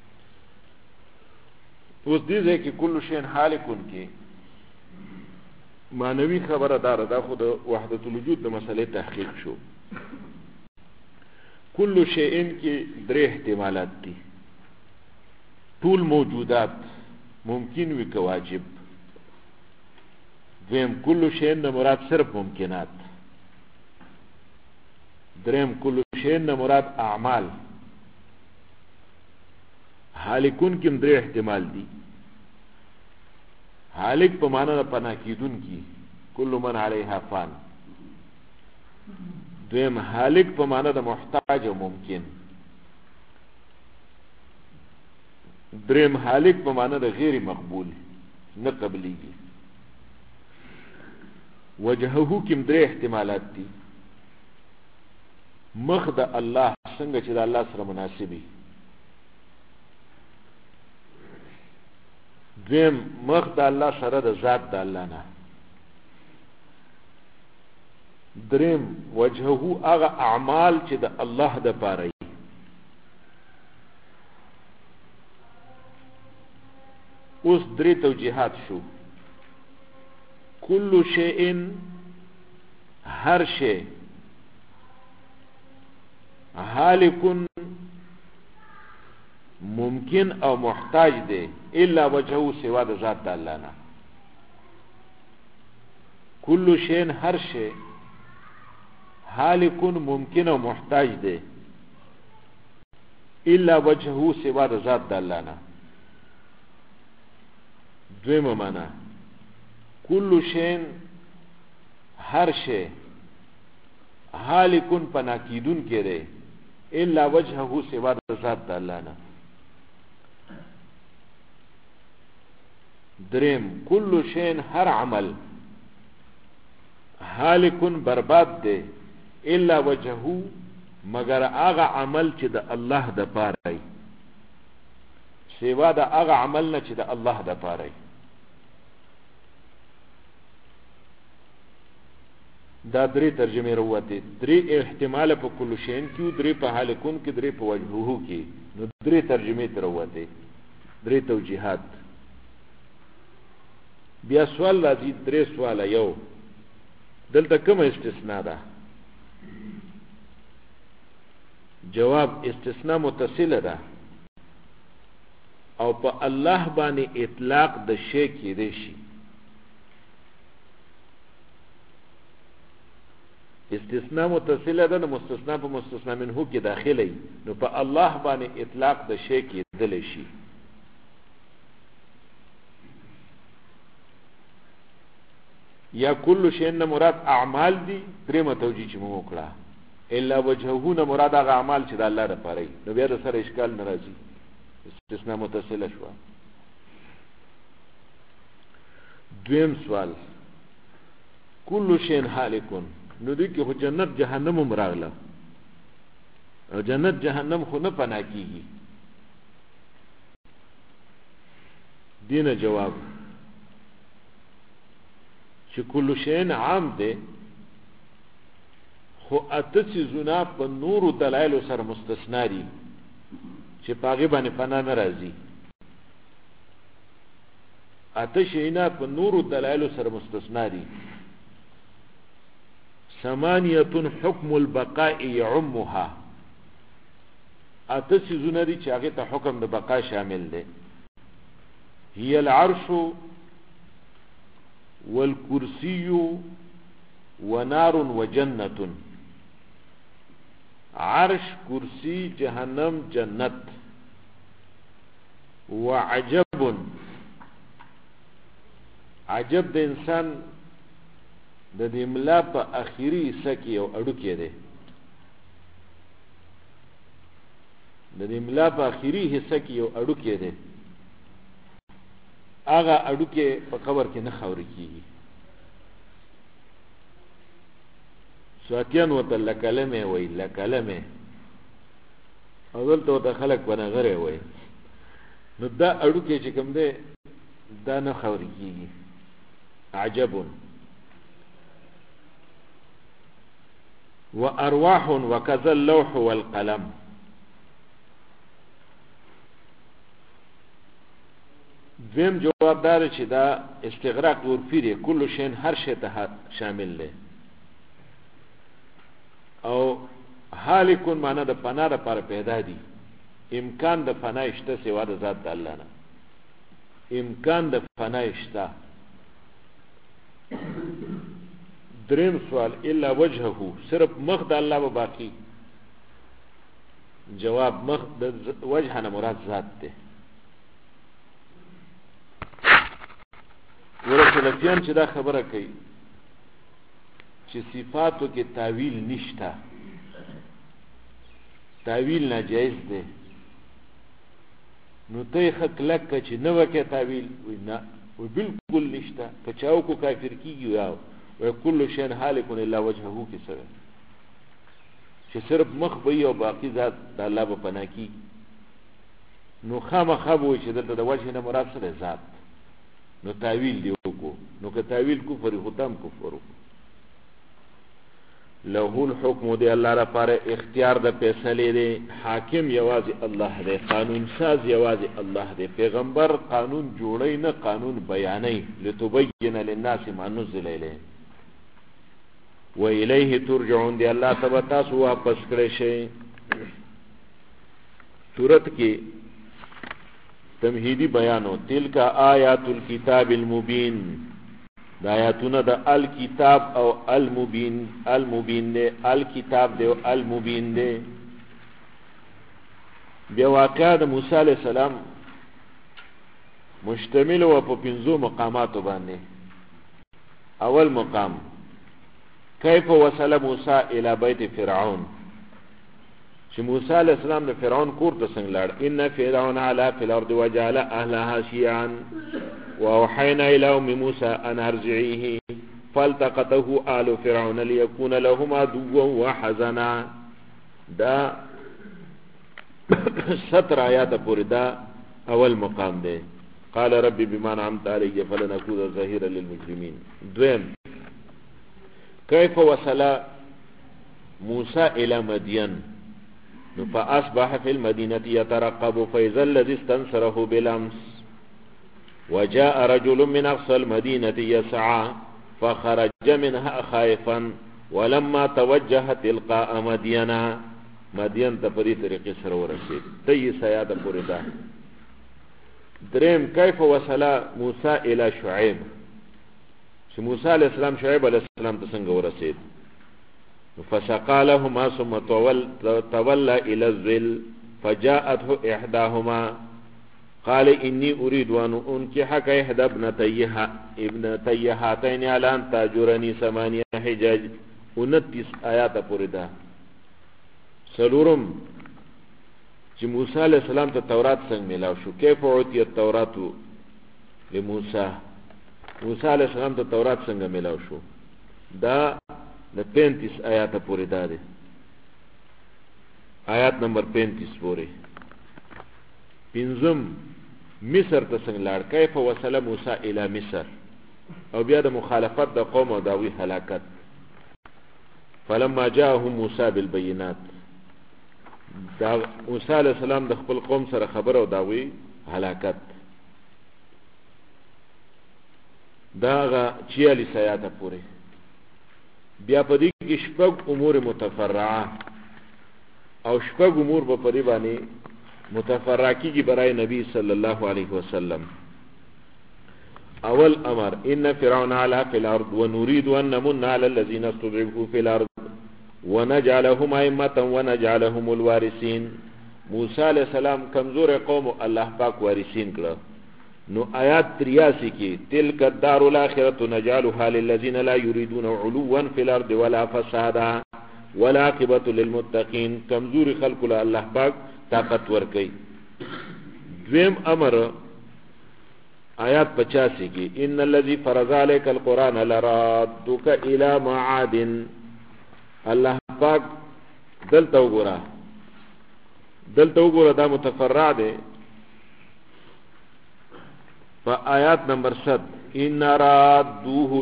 اوس دې ځکه چې کل شی هالکون کې معنوي خبره دار ده، خو د وحدت الوجود د مسلې تحقیق شو. کل شیء کې درې احتمالات دي، ټول موجودات ممکن وي که واجب. دویم کل شیء نه مراد صرف ممکنات. دریم کل شیء نه مراد اعمال. حالکون کې درې احتمال دي. حالک په معنا د پناه کیدون کی کل من علیها فان. دویم حالک په معنا د محتاج او ممکن. دریم حالک په معنا د غیر مقبول نه قبلیږي. وجهه کې درې احتمالات دي. مخ د الله څنګه چې د الله سره مناسبي. دویم مخ د الله سره د ذات د الله نه. دریم وجهه هغه اعمال چې د الله د پاره. اوس درې توجیهات شو. کل شیء هر شی حالکن ممکن او محتاج دی الا وجهه سوا د ذات الله نه. کل شیء هر شی حالکن ممکن او محتاج دی الا وجهه سوا د ذات الله نه. دویمه معنا کل شیء هر شی حالکن پناکیدون کړي الا وجهه سوا د ذات الله نه. دریم کل شیء هر عمل حالکن برباد دی الا وجهه مگر هغه عمل چې د الله د پاره سوا د هغه عمل نه چې د الله د پاره. دا درې ترجمه وروته، درې احتمال په کل شین کې، درې په حالکون کې، درې په وجهه کې. نو درې ترجمه تر وروته، درې توجیهات. بیا سوال راځي، درې سوال. یو دلته کوم استثناء ده؟ جواب استثناء متصله ده او په الله باندې اطلاق د شی کې دی شي. استثناء متصله ده، مستثنا په مستثنا منه کې داخلي، نو په الله باندې اطلاق د شی کېدل شي. یا کل شی نه مراد اعمال دي، درېمه توجیه چې موږ وکړه، الا وجهه نه مراد هغه اعمال چې د الله لپاره وي، نو بیا د سره اشکال نه راځي، استثناء متصله شو. دویم سوال، کل شی هالکون، نو دوی کې خو جنت جهنم هم راغله، او جنت جهنم خو نه پناه کیږي. دینه جواب چې کل شی عام دی، خو اته څیزونه په نورو دلایلو سره مستثنا دي چې په هغې باندې پناه نه راځي. اته شیونه په نورو دلایلو سره مستثنا دي. ثمانیة حکم البقاء یعمها، اته څیزونه دي چې هغې ته حکم د بقا شامل دی. هي العرش والکرسی ونار وجنة، عرش، کرسی، جهنم، جنت. وعجب، عجب د انسان د دې ملا په اخیری حصہ کې یو اډوکی دی، د دې ملا په اخیری حصہ کې یو اډوکی دی، هغه اډوکی په قبر کې نه خاورې کېږي. سواتیان ورته لکلمې وایي، لکلمې، او دلته ورته خلک بنغرې وایي. نو دا اډوکی چې کوم دی دا نه خاورې کېږي. عجب. وارواح وكذا اللوح والقلم، دویم جواب دار چې دا استغراق عرفي دی، کل شین هر شی ته شامل دی. او هالکون معنا د فنا لپاره پیدا دي، امکان د فنا شته سوا د ذات د الله نه، امکان د فنا شته. دریم سوال، الا وجهه، صرف مخ د الله به باقی. جواب، مخ د وجه نه مراد ذات دی. ورسلفیان چې دا خبره کوي چې صفاتو کې تعویل نشته، تعویل ناجایز دی، نو ته خط لکه چې نه وکړې تعویل، وی نه، وی بالکل نشته، که چاو کو کافر کیږي. یا وی کل شین هالکون الا وجهه کې سره چې صرف مخ به او باقی ذات د الله به پناه کیږي، نو خامخا به وایي چې دلته د وجه نه مراد سره ذات، نو تعویل دی وکړو. نو که تعویل کفر خو تم کفر وکړو. له الحکم دی، الله لپاره اختیار د فیصلې دی، حاکم یوازې الله دی، قانون ساز یوازې الله دی. پیغمبر قانون جوړی نه، قانون بیانوي. لتبین للناس ما نزل الیه و الیه ترجعون دی، الله ته به تاسو واپس کړی شئ. سورت کې تمهیدی بیانو، تلک آیات الکتاب المبین، دا آیاتونه د الکتاب او المبین، المبین دے، الکتاب دے او المبین دے. بیا واقعہ د موسی علیہ السلام مشتمل و په 5 مقاماتو باندې. اول مقام، کیف وصل موسی الی بیت فرعون، چې موسی علیہ السلام د فرعون کور ته څنګه لاړ. ان فرعون علا فی الارض وجعل اهلها شیعا واوحینا الی ام موسی ان ارجعیه فالتقطه آل فرعون ليكون لهم عدوا وحزنا. دا 17 آیات پورې دا اول مقام دی. قال ربي بما انعمت علي فلن اكون ظهيرا للمجرمين. دویم، كيف وصل موسى الى مدين فاصبح في المدينه يترقب فاذا الذي استنصره بالامس وجاء رجل من اقصى المدينه يسعى فخرج منها خائفا ولما توجه تلقاء مدينه. مدین ته په دې طریقې سره ورسېد. 23 آیات پورې ده. دریم، کیف وصل موسی الی شعیب، چې موسی علیہ السلام شعیب علیہ السلام ته څنګه ورسېد. فسقى لهما ثم تولى الى الظل فجاءته احداهما قال اني اريد ان انكحك احدى ابنتي هاتين على ان تاجرني 8 حجج 29 آیات پورې ده. سلورم چې موسی علیہ السلام ته تورات څنګه ملاو شو، کیف اوتی التورات لموسی، موسی علیہ السلام ته تورات څنګه ملاو شو، دا د 35 آیات پورې ده. آیات نمبر 35 پورې. پنځم مصر ته څنګه لاړ، کیف وصل موسی الی مصر، او بیا د مخالفت د قوم او داوی هلاکت. فلما جاءهم موسی بالبينات، دا موسی علیہ السلام د خپل قوم سره خبر او داوی هلاکت. دا 46 آیات پورې. بیا په دې کې شپږ امور متفرعه او شپږ امور په پرې باندې متفرع کیږي برای نبی صلی الله علیه وسلم. اول امر ان فرعون علا فی الارض ونريد ان نمن على الذين استضعفوا في الارض ونجعلهم ائمه ونجعلهم الوارثين. موسی علیہ السلام کمزور قوم الله پاک وارثین کړه. نو آیات 83 کې تلک الدار الاخره نجعلها للذين لا يريدون علوا في الارض ولا فسادا والعاقبه للمتقين. کمزور خلق له الله پاک طاقت ور کوي. دویم امر آیات 85 کې ان الذي فرض عليك القران لرادك الى معاد. الله پاک دلته وګوره دا متفرع ده. فآیات نمبر 7 ان رادوه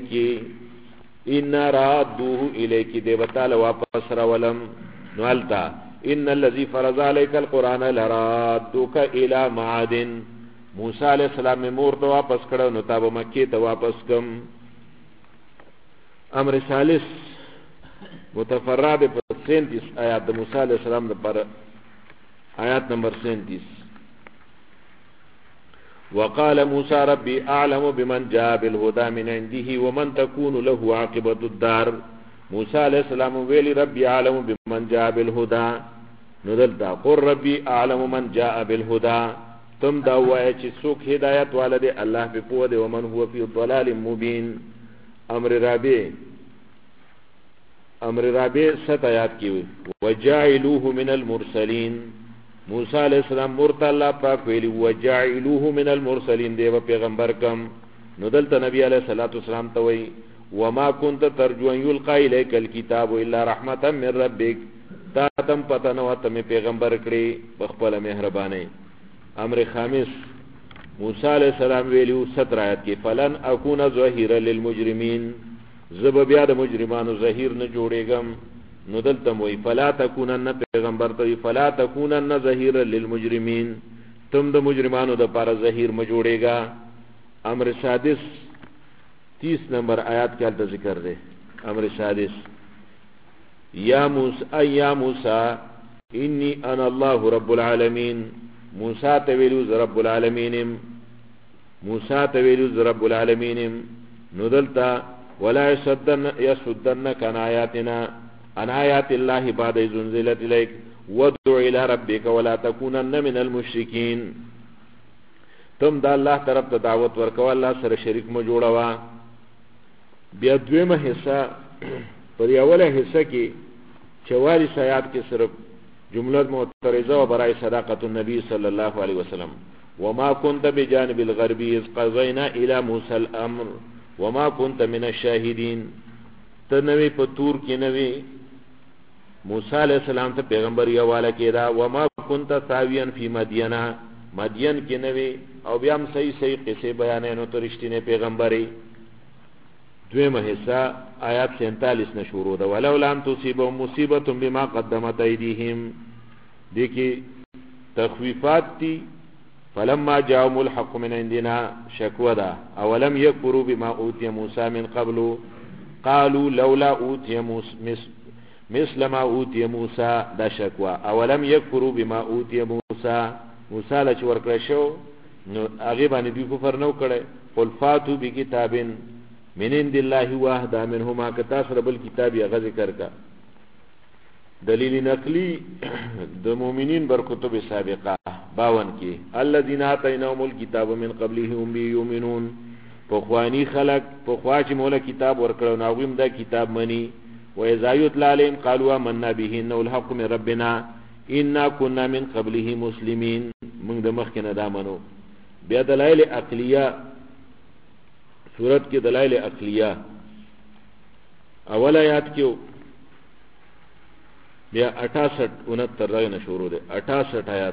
الیک دیو تعالی واپس راولم. نو التا ان الذي فرض عليك القران لرادك الى معاد. موسی علیہ السلام مور ته واپس کړو نو تاب مکی ته واپس کم. امر ثالث متفرع ده په 37 آیات د موسی علیہ السلام پر. آیات نمبر 37 وقال موسى ربي اعلم بمن جاء بالهدى من عنده ومن تكون له عاقبة الدار. موسی علیہ السلام ویلی ربي اعلم بمن جاء بالهدى. ندلتا قل ربي اعلم من جاء بالهدى. تم دا وای چې څوک هدایت والده الله په پوه دی ومن هو فی ضلال مبین. امر رابع 7 آیات کی وجاعلوه من المرسلین. موسی علیہ السلام مرتا اللہ پاک ویلی وجاعلوه من المرسلین دیو پیغمبر کم. نو دلتا نبی علیہ الصلوۃ والسلام توئی وما كنت ترجو ان يلقى اليك الكتاب الا رحمتا من ربك. تا تم پتہ نو تم پیغمبر کړي بخپل مهرباني. امر خامس موسی علیہ السلام ویلو 17 آیت کې فلن اكون ظهيرا للمجرمين. زب بیا د مجرمانو ظهیر نه جوړېږم. نو دلته وی فلا تکونن پیغمبر ته فلا تکونن ظهيرا للمجرمين. تم د مجرمانو د پاره ظهیر م جوړېګا. امر سادس 30 نمبر آیات کې الته ذکر ده. امر سادس یا موسی انی انا الله رب العالمین. موسی ته ویلو رب العالمین. رب العالمین. نو دلته ولا يصدنك عن آيات الله بعد إذ أنزلت إليك وادع إلى ربك ولا تكونن من المشركين. تم دا الله طرف ته دعوت ورکو الله سره شریک مو جوړوا. بیا دویمه حصہ پر اوله حصہ کې 44 آیات کې صرف جمله معترضه و برای صداقت النبي صلى الله عليه وسلم. وما كنت بجانب الغربي إذ قضينا إلى موسى الأمر وما كنت من الشاهدين. تنوی په تور کې نوی موسی علیہ السلام ته پیغمبر یې حواله کړه. وما كنت ثاويا في مدین کې نوی او بیا هم صحیح قصې بیانې نو ته رښتینی پیغمبري. دویمه حصہ آیات 47 نه شروع ده ولولا ان تصيبهم مصیبه بما قدمت ايديهم. دیکي تخویفات دي. فلما جاءهم الحق من عندنا شکوه ده اولم يكفروا بما اوتي موسى من قبل قالوا لولا اوتي مثل ما اوتي موسى. دا شکوه اولم يكفروا بما اوتي موسى. موسی له ورکړ شو نو هغه باندې دوی کفر نو کړي. قل فاتوا بکتاب من عند الله واحدا منهما کتا سره بل کتاب یا ذکر کا دلیل نقلی د مؤمنین بر کتب سابقه 52 کې الذين اتيناهم الكتاب من قبله هم يؤمنون پخوانی خلق پخوا چې مولا کتاب ورکړو ناغویم دا کتاب منی و اذا يتلى عليهم قالوا آمنا به انه الحق من ربنا انا كنا من قبله مسلمين موږ د مخ کې نه دا منو بیا دلایل عقلیه صورت کې دلایل عقلیه اول آیات کې بیا 68 69 راغنه شروع ده 68 آیات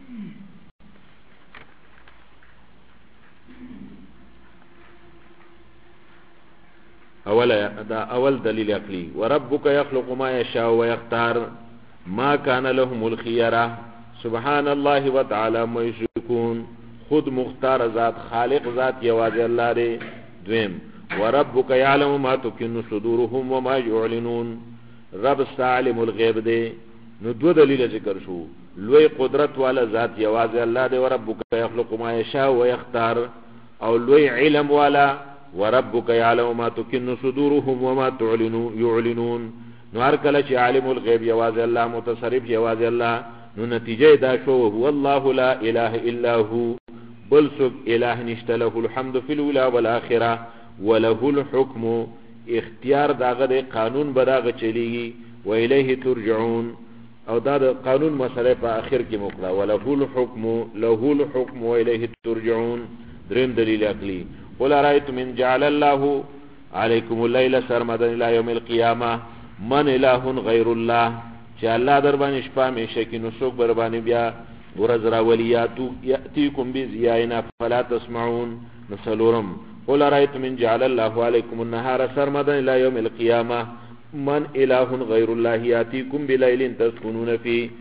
اول دلیل عقلی وربک یخلق ما یشاء ويختار ما كان لهم الخيره سبحان الله وتعالى ما یشركون خود مختار ذات خالق ذات یواز الله دی دویم وربک یعلم ما تكن صدورهم وما يعلنون رب عالم الغیب دی نو دو دلیل ذکر شو لوی قدرت والا ذات یواز الله دی وربک یخلق ما یشاء ويختار او لوی علم والا وربک یعلم ما تكن صدورهم وما يعلنون نو هر کله چې عالم الغیب یواز الله متصرف یواز الله نو نتیجه دا شو هو الله لا اله الا هو بل سب اله نشته له الحمد في الاولى والاخره وله الحكم اختیار داغه د قانون بداغه چلیږي و الیه ترجعون او دا د قانون مسله په اخر کې مقلا له الحكم و الیه ترجعون دریم دلیل عقلی قل رأيتم من جعل الله عليكم الليل سرمدا الى يوم القيامه من اله غیر الله چې الله در باندې شپه میشه کې نو څوک بر باندې بیا ورځ راولیاتو یاتیکم بزیانا فلا تسمعون نسلورم قل رأيتم من جعل الله عليكم النهار سرمدا الى يوم القيامه من اله غیر الله یاتیکم بليل تسكنون فيه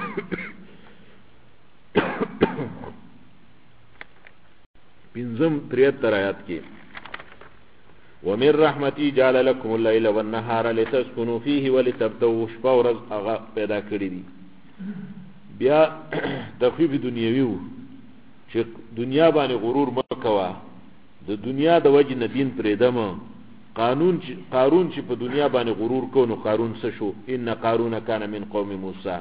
پنځم 73 آیات کې ومن رحمتي جعل لكم الليل والنهار لتسكنوا فيه ولتبتغوا شپه ورځ هغه پیدا کړی دي بیا تخفیف دنیوي چې دنیا باندې غرور مکوا د دنیا د وجه نه دین پرې دمه قارون چې په دنیا باندې غرور کو نو قارون څه شو ان قارون کان من قوم موسی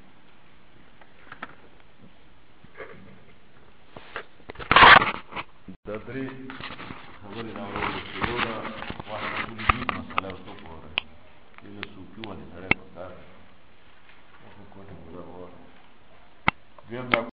د درې خبرې راوړل شو دا واحد دې مسله ورته کوله چې سوفي ولې سره وکړ او کوټه ولا